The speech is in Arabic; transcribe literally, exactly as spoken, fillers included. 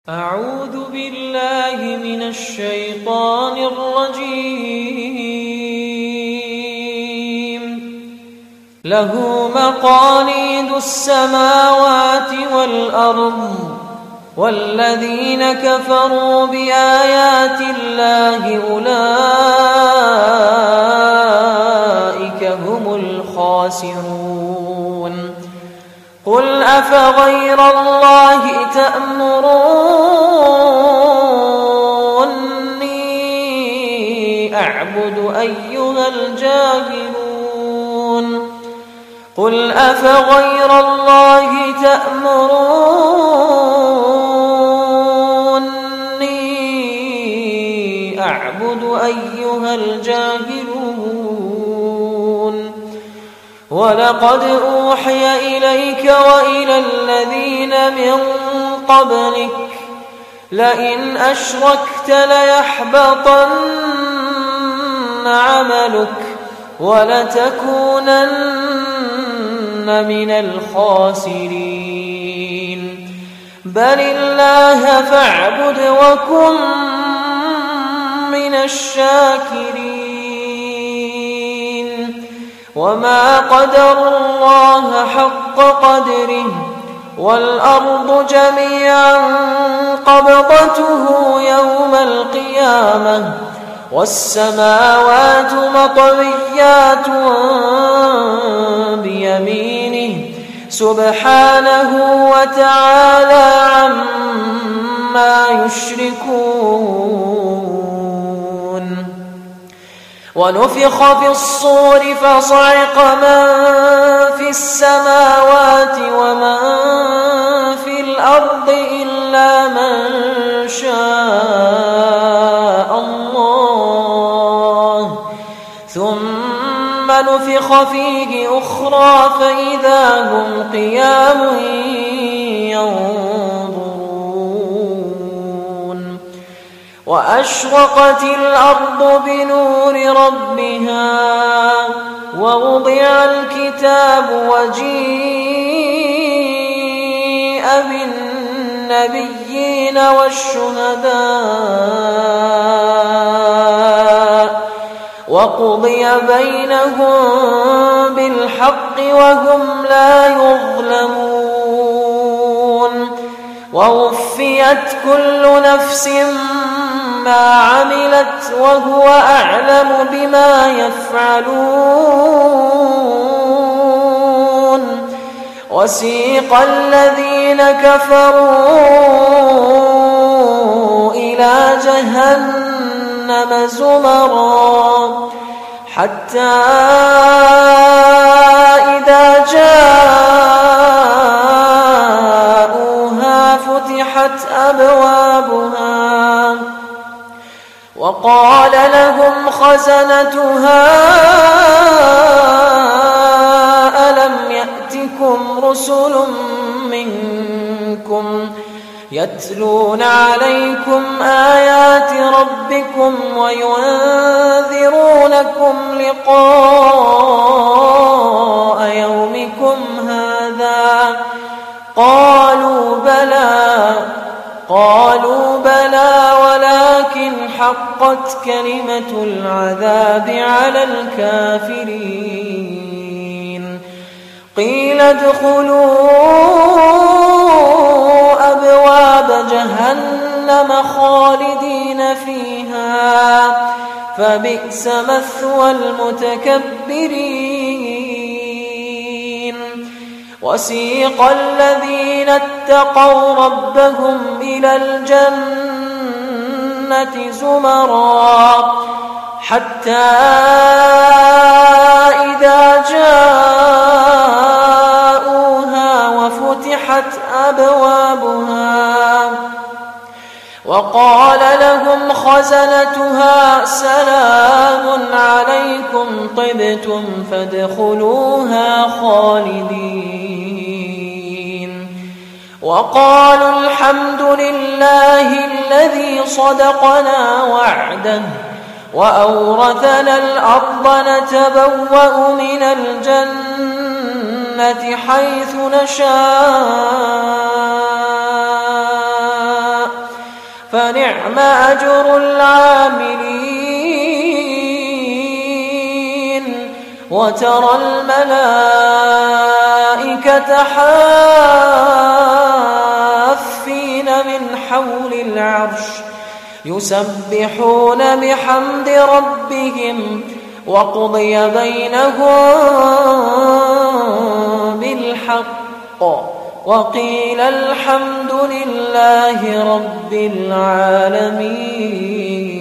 أعوذ بالله من الشيطان الرجيم. له مقاليد السماوات والأرض والذين كفروا بآيات الله أولئك هم الخاسرون. قل أفغير الله تأمروني أعبد أيها الجاهلون قل أفغير الله تأمروني أعبد أيها الجاهلون ولقد أوحي إليك وإلى الذين من قبلك لئن أشركت ليحبطن عملك ولتكونن من الخاسرين. بل الله فاعبد وكن من الشاكرين. وما قدروا الله حق قدره والأرض جميعا قبضته يوم القيامة والسماوات مطويات بيمينه سبحانه وتعالى عما يشركون. ونفخ في الصور فصعق من في السماوات ومن في الأرض إلا من شاء الله ثم نفخ فيه أخرى فإذا هم قيام ينظرون. وأشرقت الأرض بنور ربها ووضع الكتاب وجيء بالنبيين والشهداء وقضي بينهم بالحق وهم لا يظلمون. ووفيت كل نفس ما عملت وهو أعلم بما يفعلون. وسيق الذين كفروا إلى جهنم زمرا حتى إذا جاءوها فتحت أبوابها وقال لهم خزنتها ألم يأتكم رسل منكم يتلون عليكم آيات ربكم وينذرونكم لقاء يومكم هذا قالوا بلى قالوا بلى ولكن حقت كلمة العذاب على الكافرين. قيل ادخلوا أبواب جهنم خالدين فيها فبئس مثوى المتكبرين. وسيق الذين اتقوا ربهم إلى الجنة زمرا حتى إذا جاءوها وفتحت أبوابها وقال لهم خزنتها سلام عليكم طبتم فادخلوها خالدين. وقالوا الحمد لله الذي صدقنا وعده وأورثنا الأرض نتبوأ من الجنة حيث نشاء فنعم أجر العاملين وترى الملائكة حافين من حول العرش يسبحون بحمد ربهم وقضي بينهم بالحق وقيل الحمد لله رب العالمين.